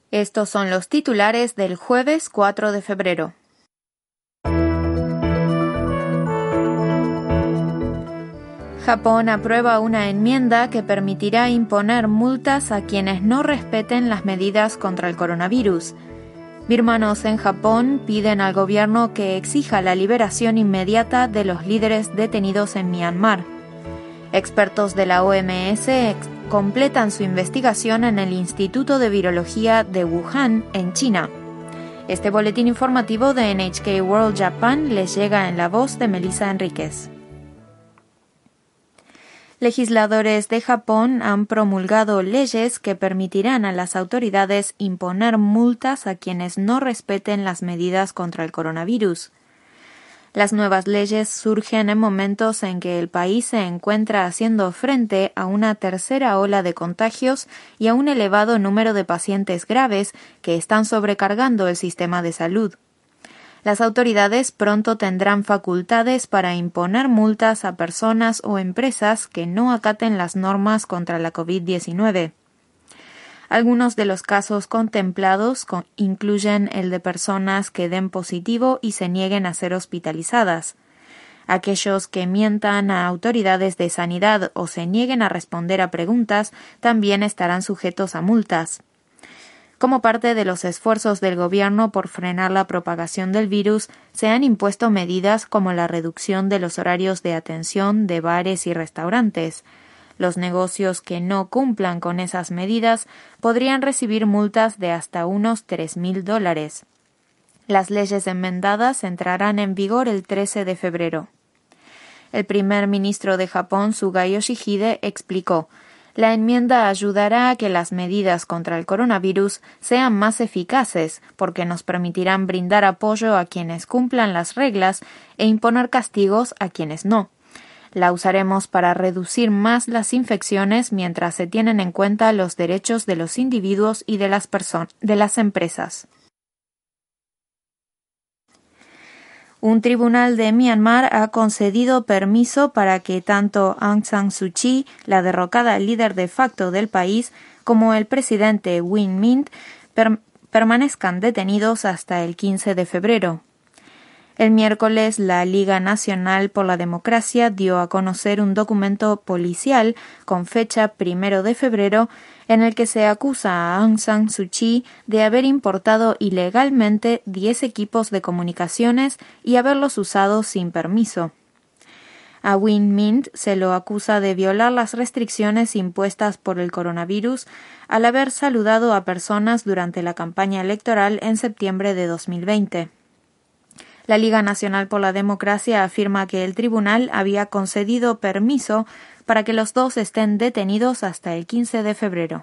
Estos son los titulares del jueves 4 de febrero. Japón aprueba una enmienda que permitirá imponer multas a quienes no respeten las medidas contra el coronavirus. Birmanos en Japón piden al gobierno que exija la liberación inmediata de los líderes detenidos en Myanmar. Expertos de la OMS completan su investigación en el Instituto de Virología de Wuhan, en China. Este boletín informativo de NHK World Japan les llega en la voz de Melissa Enríquez. Legisladores de Japón han promulgado leyes que permitirán a las autoridades imponer multas a quienes no respeten las medidas contra el coronavirus. Las nuevas leyes surgen en momentos en que el país se encuentra haciendo frente a una tercera ola de contagios y a un elevado número de pacientes graves que están sobrecargando el sistema de salud. Las autoridades pronto tendrán facultades para imponer multas a personas o empresas que no acaten las normas contra la COVID-19. Algunos de los casos contemplados incluyen el de personas que den positivo y se nieguen a ser hospitalizadas. Aquellos que mientan a autoridades de sanidad o se nieguen a responder a preguntas también estarán sujetos a multas. Como parte de los esfuerzos del gobierno por frenar la propagación del virus, se han impuesto medidas como la reducción de los horarios de atención de bares y restaurantes. Los negocios que no cumplan con esas medidas podrían recibir multas de hasta unos $3,000. Las leyes enmendadas entrarán en vigor el 13 de febrero. El primer ministro de Japón, Suga Yoshihide, explicó: la enmienda ayudará a que las medidas contra el coronavirus sean más eficaces porque nos permitirán brindar apoyo a quienes cumplan las reglas e imponer castigos a quienes no. La usaremos para reducir más las infecciones mientras se tienen en cuenta los derechos de los individuos y de las empresas. Un tribunal de Myanmar ha concedido permiso para que tanto Aung San Suu Kyi, la derrocada líder de facto del país, como el presidente Win Myint permanezcan detenidos hasta el 15 de febrero. El miércoles, la Liga Nacional por la Democracia dio a conocer un documento policial con fecha 1 de febrero en el que se acusa a Aung San Suu Kyi de haber importado ilegalmente 10 equipos de comunicaciones y haberlos usado sin permiso. A Win Myint se lo acusa de violar las restricciones impuestas por el coronavirus al haber saludado a personas durante la campaña electoral en septiembre de 2020. La Liga Nacional por la Democracia afirma que el tribunal había concedido permiso para que los dos estén detenidos hasta el 15 de febrero.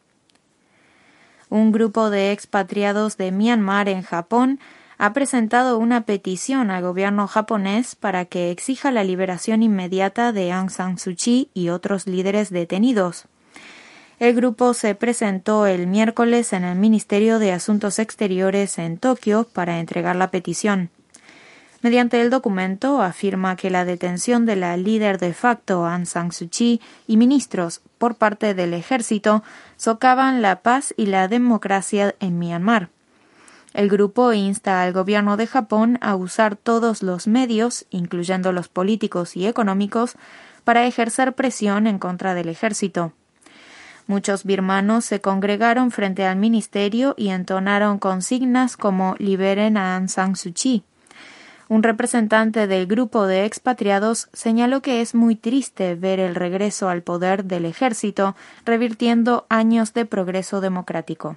Un grupo de expatriados de Myanmar en Japón ha presentado una petición al gobierno japonés para que exija la liberación inmediata de Aung San Suu Kyi y otros líderes detenidos. El grupo se presentó el miércoles en el Ministerio de Asuntos Exteriores en Tokio para entregar la petición. Mediante el documento afirma que la detención de la líder de facto Aung San Suu Kyi y ministros por parte del ejército socavan la paz y la democracia en Myanmar. El grupo insta al gobierno de Japón a usar todos los medios, incluyendo los políticos y económicos, para ejercer presión en contra del ejército. Muchos birmanos se congregaron frente al ministerio y entonaron consignas como «Liberen a Aung San Suu Kyi». Un representante del grupo de expatriados señaló que es muy triste ver el regreso al poder del ejército, revirtiendo años de progreso democrático.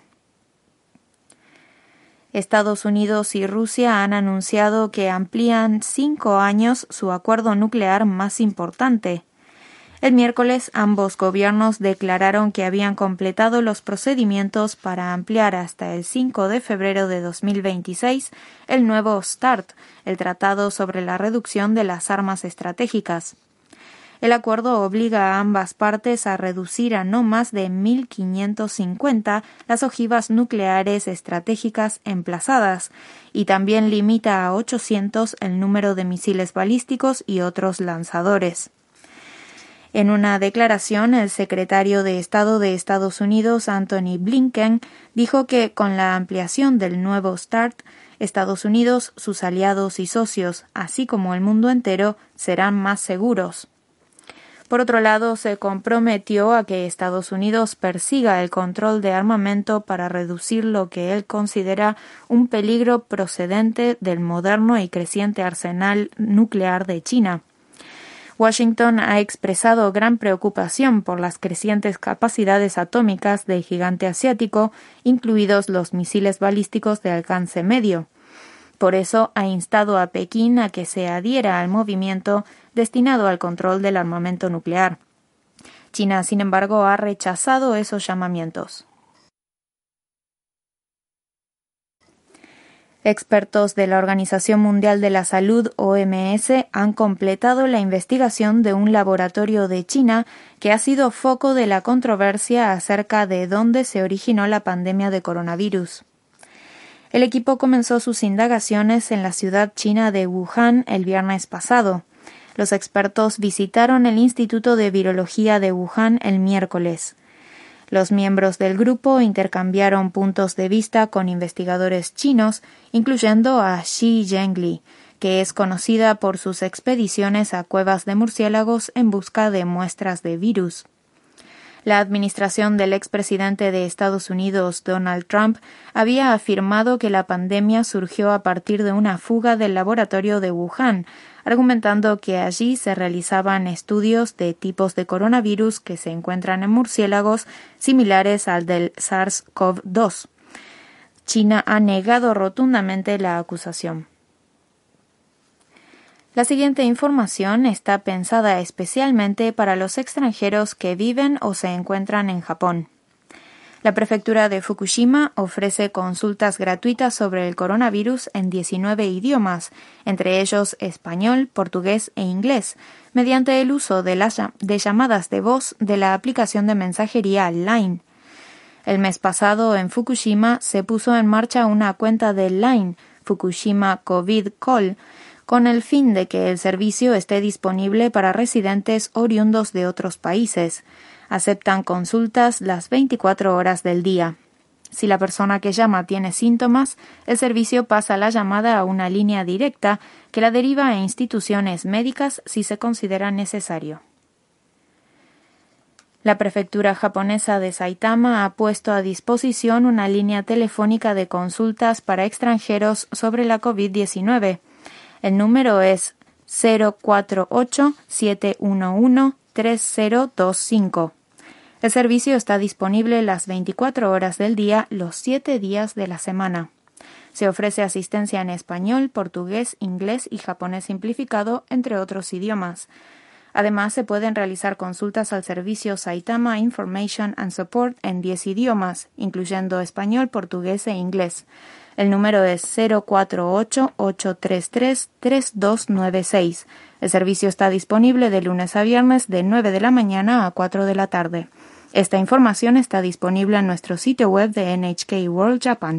Estados Unidos y Rusia han anunciado que amplían 5 años su acuerdo nuclear más importante. El miércoles, ambos gobiernos declararon que habían completado los procedimientos para ampliar hasta el 5 de febrero de 2026 el nuevo START, el Tratado sobre la Reducción de las Armas Estratégicas. El acuerdo obliga a ambas partes a reducir a no más de 1.550 las ojivas nucleares estratégicas emplazadas y también limita a 800 el número de misiles balísticos y otros lanzadores. En una declaración, el secretario de Estado de Estados Unidos, Antony Blinken, dijo que con la ampliación del nuevo START, Estados Unidos, sus aliados y socios, así como el mundo entero, serán más seguros. Por otro lado, se comprometió a que Estados Unidos persiga el control de armamento para reducir lo que él considera un peligro procedente del moderno y creciente arsenal nuclear de China. Washington ha expresado gran preocupación por las crecientes capacidades atómicas del gigante asiático, incluidos los misiles balísticos de alcance medio. Por eso ha instado a Pekín a que se adhiera al movimiento destinado al control del armamento nuclear. China, sin embargo, ha rechazado esos llamamientos. Expertos de la Organización Mundial de la Salud, OMS, han completado la investigación de un laboratorio de China que ha sido foco de la controversia acerca de dónde se originó la pandemia de coronavirus. El equipo comenzó sus indagaciones en la ciudad china de Wuhan el viernes pasado. Los expertos visitaron el Instituto de Virología de Wuhan el miércoles. Los miembros del grupo intercambiaron puntos de vista con investigadores chinos, incluyendo a Xi Zhengli, que es conocida por sus expediciones a cuevas de murciélagos en busca de muestras de virus. La administración del expresidente de Estados Unidos, Donald Trump, había afirmado que la pandemia surgió a partir de una fuga del laboratorio de Wuhan, argumentando que allí se realizaban estudios de tipos de coronavirus que se encuentran en murciélagos similares al del SARS-CoV-2. China ha negado rotundamente la acusación. La siguiente información está pensada especialmente para los extranjeros que viven o se encuentran en Japón. La prefectura de Fukushima ofrece consultas gratuitas sobre el coronavirus en 19 idiomas, entre ellos español, portugués e inglés, mediante el uso de llamadas de voz de la aplicación de mensajería Line. El mes pasado, en Fukushima, se puso en marcha una cuenta de Line, Fukushima COVID Call, con el fin de que el servicio esté disponible para residentes oriundos de otros países. Aceptan consultas las 24 horas del día. Si la persona que llama tiene síntomas, el servicio pasa la llamada a una línea directa que la deriva a instituciones médicas si se considera necesario. La prefectura japonesa de Saitama ha puesto a disposición una línea telefónica de consultas para extranjeros sobre la COVID-19. El número es 048-711-3025. El servicio está disponible las 24 horas del día, los 7 días de la semana. Se ofrece asistencia en español, portugués, inglés y japonés simplificado, entre otros idiomas. Además, se pueden realizar consultas al servicio Saitama Information and Support en 10 idiomas, incluyendo español, portugués e inglés. El número es 048-833-3296. El servicio está disponible de lunes a viernes de 9 de la mañana a 4 de la tarde. Esta información está disponible en nuestro sitio web de NHK World Japan.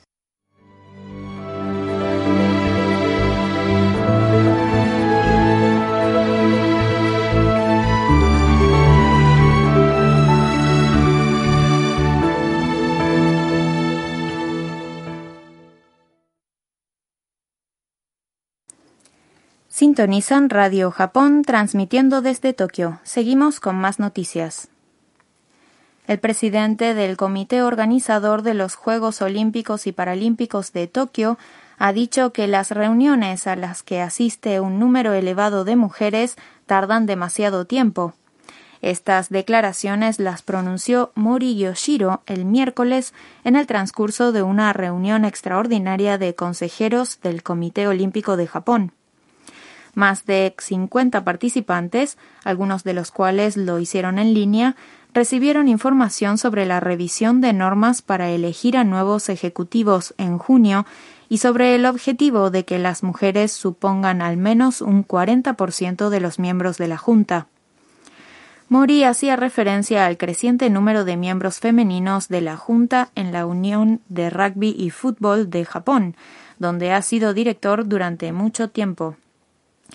Sintonizan Radio Japón transmitiendo desde Tokio. Seguimos con más noticias. El presidente del Comité Organizador de los Juegos Olímpicos y Paralímpicos de Tokio ha dicho que las reuniones a las que asiste un número elevado de mujeres tardan demasiado tiempo. Estas declaraciones las pronunció Mori Yoshiro el miércoles en el transcurso de una reunión extraordinaria de consejeros del Comité Olímpico de Japón. Más de 50 participantes, algunos de los cuales lo hicieron en línea, recibieron información sobre la revisión de normas para elegir a nuevos ejecutivos en junio y sobre el objetivo de que las mujeres supongan al menos un 40% de los miembros de la Junta. Mori hacía referencia al creciente número de miembros femeninos de la Junta en la Unión de Rugby y Fútbol de Japón, donde ha sido director durante mucho tiempo.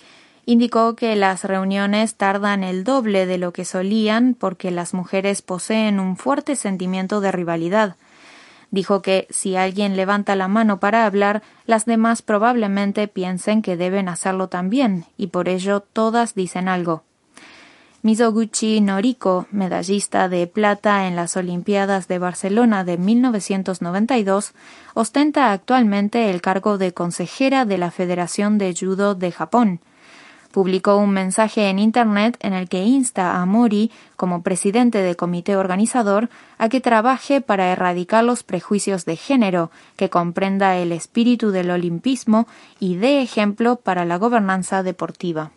Indicó que las reuniones tardan el doble de lo que solían porque las mujeres poseen un fuerte sentimiento de rivalidad. Dijo que si alguien levanta la mano para hablar, las demás probablemente piensen que deben hacerlo también, y por ello todas dicen algo. Mizoguchi Noriko, medallista de plata en las Olimpiadas de Barcelona de 1992, ostenta actualmente el cargo de consejera de la Federación de Judo de Japón. Publicó un mensaje en Internet en el que insta a Mori, como presidente del comité organizador, a que trabaje para erradicar los prejuicios de género, que comprenda el espíritu del olimpismo y dé ejemplo para la gobernanza deportiva.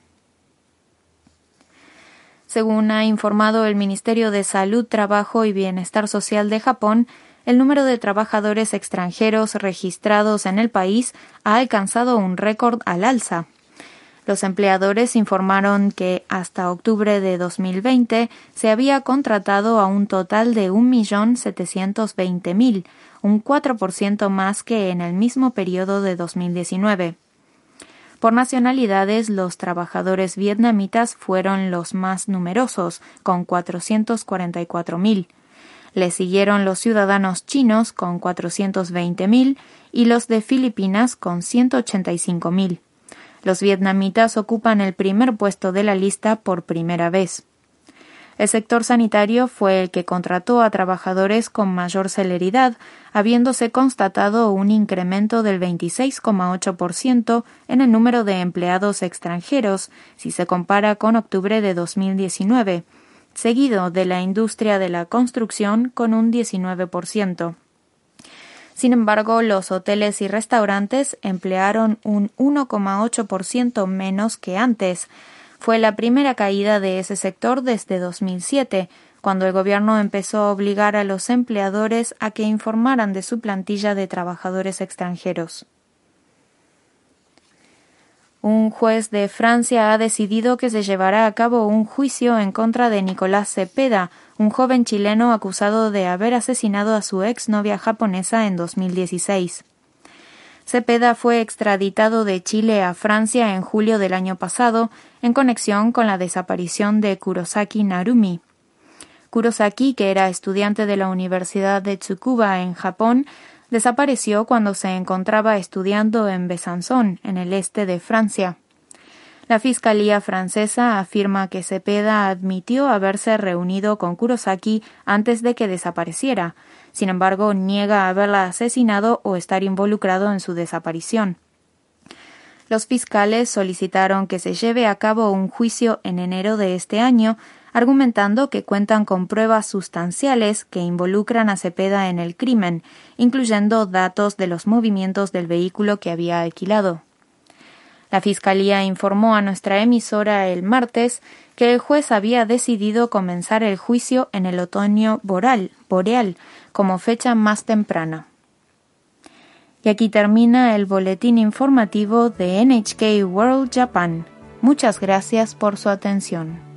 Según ha informado el Ministerio de Salud, Trabajo y Bienestar Social de Japón, el número de trabajadores extranjeros registrados en el país ha alcanzado un récord al alza. Los empleadores informaron que hasta octubre de 2020 se había contratado a un total de 1.720.000, un 4% más que en el mismo periodo de 2019. Por nacionalidades, los trabajadores vietnamitas fueron los más numerosos, con 444.000. Le siguieron los ciudadanos chinos, con 420.000, y los de Filipinas, con 185.000. Los vietnamitas ocupan el primer puesto de la lista por primera vez. El sector sanitario fue el que contrató a trabajadores con mayor celeridad, habiéndose constatado un incremento del 26,8% en el número de empleados extranjeros, si se compara con octubre de 2019, seguido de la industria de la construcción con un 19%. Sin embargo, los hoteles y restaurantes emplearon un 1,8% menos que antes. Fue la primera caída de ese sector desde 2007, cuando el gobierno empezó a obligar a los empleadores a que informaran de su plantilla de trabajadores extranjeros. Un juez de Francia ha decidido que se llevará a cabo un juicio en contra de Nicolás Cepeda, un joven chileno acusado de haber asesinado a su exnovia japonesa en 2016. Cepeda fue extraditado de Chile a Francia en julio del año pasado en conexión con la desaparición de Kurosaki Narumi. Kurosaki, que era estudiante de la Universidad de Tsukuba en Japón, desapareció cuando se encontraba estudiando en Besançon, en el este de Francia. La Fiscalía francesa afirma que Cepeda admitió haberse reunido con Kurosaki antes de que desapareciera. Sin embargo, niega haberla asesinado o estar involucrado en su desaparición. Los fiscales solicitaron que se lleve a cabo un juicio en enero de este año, argumentando que cuentan con pruebas sustanciales que involucran a Cepeda en el crimen, incluyendo datos de los movimientos del vehículo que había alquilado. La Fiscalía informó a nuestra emisora el martes que el juez había decidido comenzar el juicio en el otoño boreal como fecha más temprana. Y aquí termina el boletín informativo de NHK World Japan. Muchas gracias por su atención.